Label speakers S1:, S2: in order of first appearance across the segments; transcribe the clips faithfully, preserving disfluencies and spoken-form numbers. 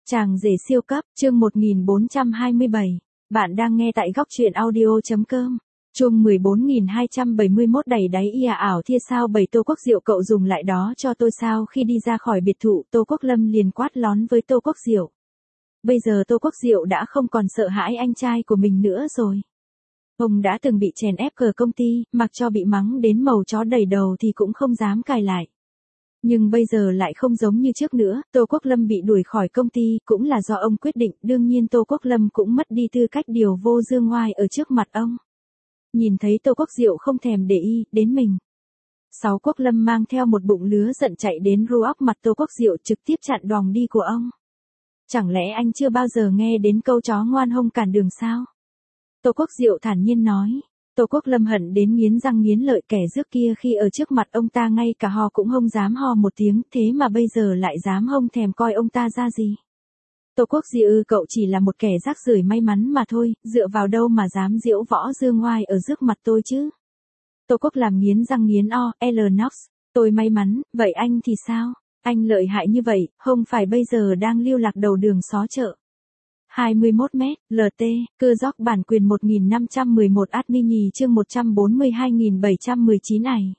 S1: Chàng rể siêu cấp, chương một nghìn bốn trăm hai mươi bảy. Bạn đang nghe tại góc truyện audio.com. Chuông mười bốn nghìn hai trăm bảy mươi mốt đẩy đáy ia ảo thia sao bảy Tô Quốc Diệu cậu dùng lại đó cho tôi sao khi đi ra khỏi biệt thự Tô Quốc Lâm liền quát lón với Tô Quốc Diệu. Bây giờ Tô Quốc Diệu đã không còn sợ hãi anh trai của mình nữa rồi. Ông đã từng bị chèn ép cờ công ty, mặc cho bị mắng đến màu chó đầy đầu thì cũng không dám cài lại. Nhưng bây giờ lại không giống như trước nữa, Tô Quốc Lâm bị đuổi khỏi công ty cũng là do ông quyết định, đương nhiên Tô Quốc Lâm cũng mất đi tư cách điều vô dương ngoai ở trước mặt ông. Nhìn thấy Tô Quốc Diệu không thèm để ý đến mình. Sáu Quốc Lâm mang theo một bụng lứa giận chạy đến ru óc mặt Tô Quốc Diệu trực tiếp chặn đòn đi của ông. Chẳng lẽ anh chưa bao giờ nghe đến câu chó ngoan hông cản đường sao? Tô Quốc Diệu thản nhiên nói. Tô Quốc Lâm hận đến nghiến răng nghiến lợi, kẻ rước kia khi ở trước mặt ông ta ngay cả ho cũng không dám ho một tiếng, thế mà bây giờ lại dám không thèm coi ông ta ra gì. Tô Quốc Diệu ư, cậu chỉ là một kẻ rác rưởi may mắn mà thôi, dựa vào đâu mà dám diễu võ dương ngoai ở trước mặt tôi chứ? Tô Quốc làm nghiến răng nghiến o, Lennox, tôi may mắn, vậy anh thì sao? Anh lợi hại như vậy, không phải bây giờ đang lưu lạc đầu đường xó chợ. hai mươi mốt mét, lờ tê, cơ dóc bản quyền một nghìn năm trăm mười một admin nhì chương một trăm bốn mươi hai nghìn bảy trăm mười chín này.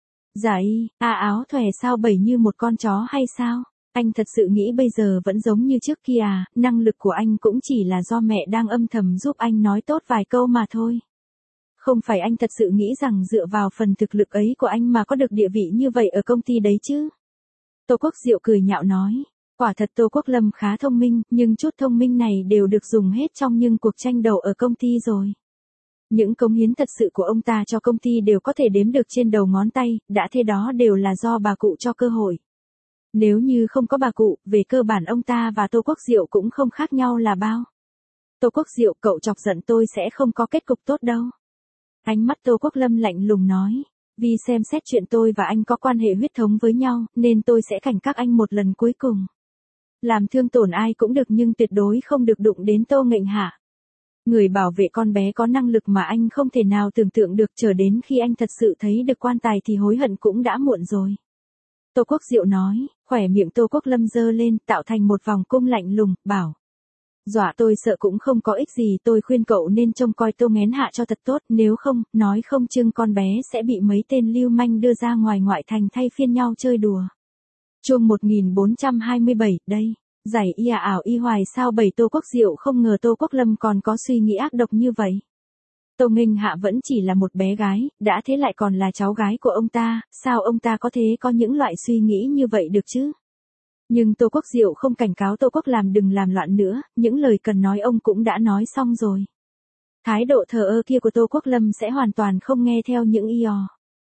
S1: Dạ y, a áo thòe sao bảy như một con chó hay sao? Anh thật sự nghĩ bây giờ vẫn giống như trước kia à, năng lực của anh cũng chỉ là do mẹ đang âm thầm giúp anh nói tốt vài câu mà thôi. Không phải anh thật sự nghĩ rằng dựa vào phần thực lực ấy của anh mà có được địa vị như vậy ở công ty đấy chứ? Tô Quốc Diệu cười nhạo nói. Quả thật Tô Quốc Lâm khá thông minh, nhưng chút thông minh này đều được dùng hết trong những cuộc tranh đấu ở công ty rồi. Những cống hiến thật sự của ông ta cho công ty đều có thể đếm được trên đầu ngón tay, đã thế đó đều là do bà cụ cho cơ hội. Nếu như không có bà cụ, về cơ bản ông ta và Tô Quốc Diệu cũng không khác nhau là bao. Tô Quốc Diệu, cậu chọc giận tôi sẽ không có kết cục tốt đâu. Ánh mắt Tô Quốc Lâm lạnh lùng nói. Vì xem xét chuyện tôi và anh có quan hệ huyết thống với nhau, nên tôi sẽ cảnh các anh một lần cuối cùng. Làm thương tổn ai cũng được nhưng tuyệt đối không được đụng đến Tô Nghịnh Hạ. Người bảo vệ con bé có năng lực mà anh không thể nào tưởng tượng được, chờ đến khi anh thật sự thấy được quan tài thì hối hận cũng đã muộn rồi. Tô Quốc Diệu nói, khỏe miệng Tô Quốc Lâm giơ lên tạo thành một vòng cung lạnh lùng, bảo. Dọa tôi sợ cũng không có ích gì, tôi khuyên cậu nên trông coi Tô Nghén Hạ cho thật tốt, nếu không, nói không chừng con bé sẽ bị mấy tên lưu manh đưa ra ngoài ngoại thành thay phiên nhau chơi đùa. Chuông một nghìn bốn trăm hai mươi bảy, đây. Giải ia ảo y hoài sao bảy Tô Quốc Diệu không ngờ Tô Quốc Lâm còn có suy nghĩ ác độc như vậy. Tô Nghênh Hạ vẫn chỉ là một bé gái, đã thế lại còn là cháu gái của ông ta, sao ông ta có thể có những loại suy nghĩ như vậy được chứ? Nhưng Tô Quốc Diệu không cảnh cáo Tô Quốc làm đừng làm loạn nữa, những lời cần nói ông cũng đã nói xong rồi. Thái độ thờ ơ kia của Tô Quốc Lâm sẽ hoàn toàn không nghe theo những y o.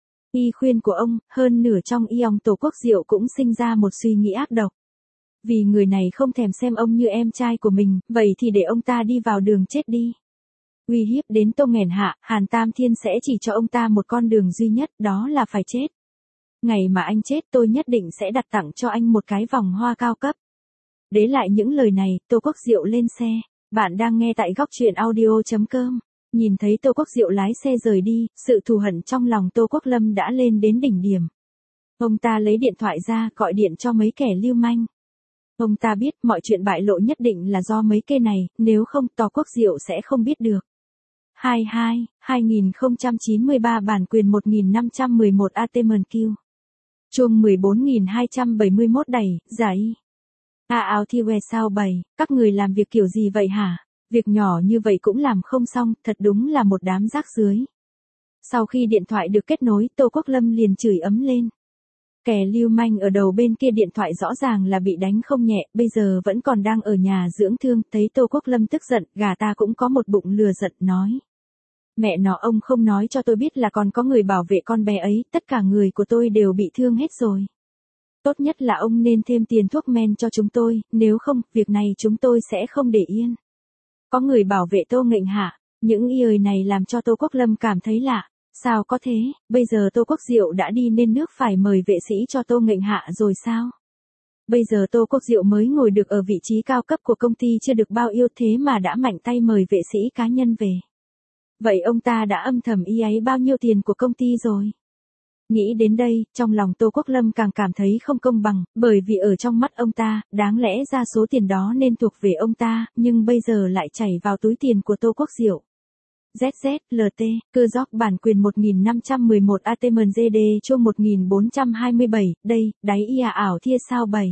S1: Y khuyên của ông, hơn nửa trong y ông Tô Quốc Diệu cũng sinh ra một suy nghĩ ác độc. Vì người này không thèm xem ông như em trai của mình, vậy thì để ông ta đi vào đường chết đi. Uy hiếp đến Tô Nghèn Hạ, Hàn Tam Thiên sẽ chỉ cho ông ta một con đường duy nhất, đó là phải chết. Ngày mà anh chết tôi nhất định sẽ đặt tặng cho anh một cái vòng hoa cao cấp. Đế lại những lời này, Tô Quốc Diệu lên xe. Bạn đang nghe tại góc truyện audio.com. Nhìn thấy Tô Quốc Diệu lái xe rời đi, sự thù hận trong lòng Tô Quốc Lâm đã lên đến đỉnh điểm. Ông ta lấy điện thoại ra, gọi điện cho mấy kẻ lưu manh. Ông ta biết mọi chuyện bại lộ nhất định là do mấy kê này, nếu không Tô Quốc Diệu sẽ không biết được. hai mươi hai, hai nghìn không trăm chín mươi ba bản quyền một nghìn năm trăm mười một a tê em quy. Chuông mười bốn nghìn hai trăm bảy mươi mốt đẩy, giải. A áo thi que sao bảy, các người làm việc kiểu gì vậy hả? Việc nhỏ như vậy cũng làm không xong, thật đúng là một đám rác rưới. Sau khi điện thoại được kết nối, Tô Quốc Lâm liền chửi ấm lên. Kẻ lưu manh ở đầu bên kia điện thoại rõ ràng là bị đánh không nhẹ, bây giờ vẫn còn đang ở nhà dưỡng thương, thấy Tô Quốc Lâm tức giận, gà ta cũng có một bụng lừa giận, nói. Mẹ nó, ông không nói cho tôi biết là còn có người bảo vệ con bé ấy, tất cả người của tôi đều bị thương hết rồi. Tốt nhất là ông nên thêm tiền thuốc men cho chúng tôi, nếu không, việc này chúng tôi sẽ không để yên. Có người bảo vệ Tô Nghịnh Hạ, những y ơi này làm cho Tô Quốc Lâm cảm thấy lạ. Sao có thế, bây giờ Tô Quốc Diệu đã đi nên nước phải mời vệ sĩ cho Tô Nghịnh Hạ rồi sao? Bây giờ Tô Quốc Diệu mới ngồi được ở vị trí cao cấp của công ty chưa được bao nhiêu thế mà đã mạnh tay mời vệ sĩ cá nhân về. Vậy ông ta đã âm thầm y ấy bao nhiêu tiền của công ty rồi? Nghĩ đến đây, trong lòng Tô Quốc Lâm càng cảm thấy không công bằng, bởi vì ở trong mắt ông ta, đáng lẽ ra số tiền đó nên thuộc về ông ta, nhưng bây giờ lại chảy vào túi tiền của Tô Quốc Diệu. zét zét, lờ tê, cơ gióc bản quyền một nghìn năm trăm mười một a tê em giê đê chuông một nghìn bốn trăm hai mươi bảy, đây, đáy ia ảo thia sao bảy.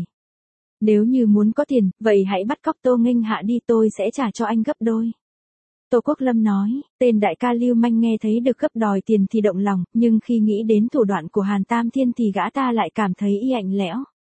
S1: Nếu như muốn có tiền, vậy hãy bắt cóc Tô Nghênh Hạ đi, tôi sẽ trả cho anh gấp đôi. Tô Quốc Lâm nói, tên đại ca lưu manh nghe thấy được gấp đòi tiền thì động lòng, nhưng khi nghĩ đến thủ đoạn của Hàn Tam Thiên thì gã ta lại cảm thấy y lạnh lẽo.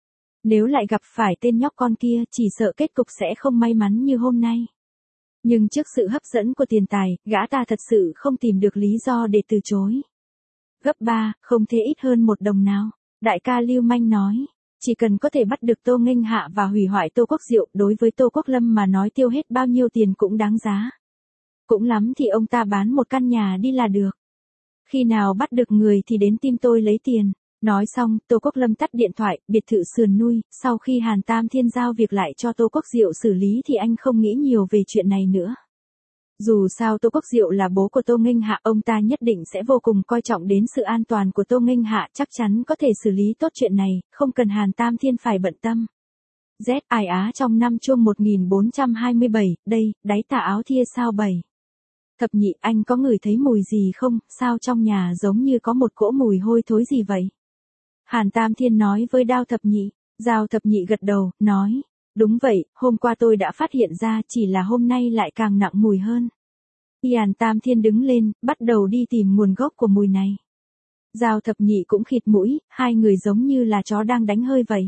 S1: Nếu lại gặp phải tên nhóc con kia, chỉ sợ kết cục sẽ không may mắn như hôm nay. Nhưng trước sự hấp dẫn của tiền tài, gã ta thật sự không tìm được lý do để từ chối. Gấp ba, không thể ít hơn một đồng nào. Đại ca lưu manh nói, chỉ cần có thể bắt được Tô Nghênh Hạ và hủy hoại Tô Quốc Diệu, đối với Tô Quốc Lâm mà nói tiêu hết bao nhiêu tiền cũng đáng giá. Cũng lắm thì ông ta bán một căn nhà đi là được. Khi nào bắt được người thì đến tìm tôi lấy tiền. Nói xong, Tô Quốc Lâm tắt điện thoại, biệt thự sườn núi, sau khi Hàn Tam Thiên giao việc lại cho Tô Quốc Diệu xử lý thì anh không nghĩ nhiều về chuyện này nữa. Dù sao Tô Quốc Diệu là bố của Tô Nghênh Hạ, ông ta nhất định sẽ vô cùng coi trọng đến sự an toàn của Tô Nghênh Hạ, chắc chắn có thể xử lý tốt chuyện này, không cần Hàn Tam Thiên phải bận tâm. Z ai á trong năm chuông một nghìn bốn trăm hai mươi bảy, đây, đáy tà áo thia sao bảy. Thập nhị, anh có ngửi thấy mùi gì không, sao trong nhà giống như có một cỗ mùi hôi thối gì vậy? Hàn Tam Thiên nói với Đao Thập Nhị. Giao Thập Nhị gật đầu, nói, đúng vậy, hôm qua tôi đã phát hiện ra, chỉ là hôm nay lại càng nặng mùi hơn. Hàn Tam Thiên đứng lên, bắt đầu đi tìm nguồn gốc của mùi này. Giao Thập Nhị cũng khịt mũi, hai người giống như là chó đang đánh hơi vậy.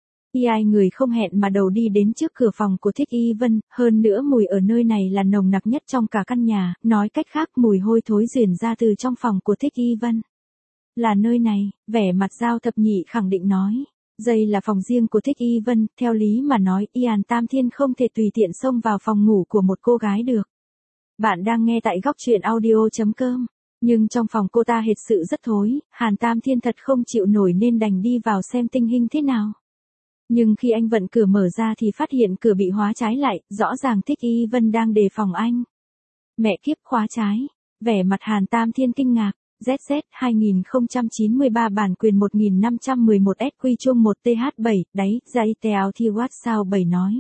S1: Hai người không hẹn mà đầu đi đến trước cửa phòng của Thích Y Vân, hơn nữa mùi ở nơi này là nồng nặc nhất trong cả căn nhà, nói cách khác mùi hôi thối ruyển ra từ trong phòng của Thích Y Vân. Là nơi này, vẻ mặt Giao Thập Nhị khẳng định nói. Đây là phòng riêng của Thích Y Vân, theo lý mà nói, Hàn Tam Thiên không thể tùy tiện xông vào phòng ngủ của một cô gái được. Bạn đang nghe tại góc truyện audio chấm com. Nhưng trong phòng cô ta hệt sự rất thối, Hàn Tam Thiên thật không chịu nổi nên đành đi vào xem tình hình thế nào. Nhưng khi anh vận cửa mở ra thì phát hiện cửa bị khóa trái lại, rõ ràng Thích Y Vân đang đề phòng anh. Mẹ kiếp, khóa trái. Vẻ mặt Hàn Tam Thiên kinh ngạc. zét zét hai nghìn không trăm chín mươi ba bản quyền một nghìn năm trăm mười một ét quy chuông một tê hát bảy, đáy, dây tèo thi watt sao bảy nói.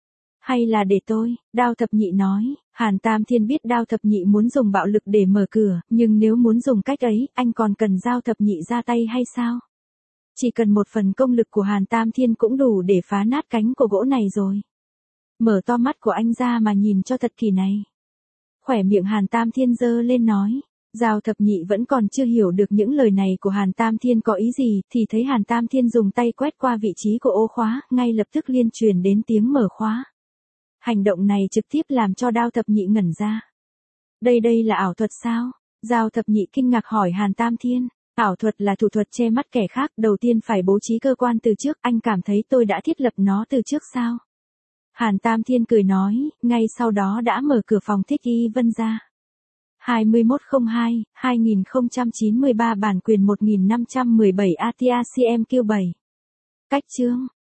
S1: Hay là để tôi, Đao Thập Nhị nói, Hàn Tam Thiên biết Đao Thập Nhị muốn dùng bạo lực để mở cửa, nhưng nếu muốn dùng cách ấy, anh còn cần Giao Thập Nhị ra tay hay sao? Chỉ cần một phần công lực của Hàn Tam Thiên cũng đủ để phá nát cánh của gỗ này rồi. Mở to mắt của anh ra mà nhìn cho thật kỳ này. Khỏe miệng Hàn Tam Thiên giơ lên nói. Giao Thập Nhị vẫn còn chưa hiểu được những lời này của Hàn Tam Thiên có ý gì, thì thấy Hàn Tam Thiên dùng tay quét qua vị trí của ô khóa, ngay lập tức liên truyền đến tiếng mở khóa. Hành động này trực tiếp làm cho Đao Thập Nhị ngẩn ra. Đây đây là ảo thuật sao? Giao Thập Nhị kinh ngạc hỏi Hàn Tam Thiên. Ảo thuật là thủ thuật che mắt kẻ khác, đầu tiên phải bố trí cơ quan từ trước, anh cảm thấy tôi đã thiết lập nó từ trước sao? Hàn Tam Thiên cười nói, ngay sau đó đã mở cửa phòng Thích Y Vân ra. hai mốt không hai, hai nghìn không trăm chín mươi ba bản quyền một nghìn năm trăm mười bảy a tê a xê em Q bảy. Cách chương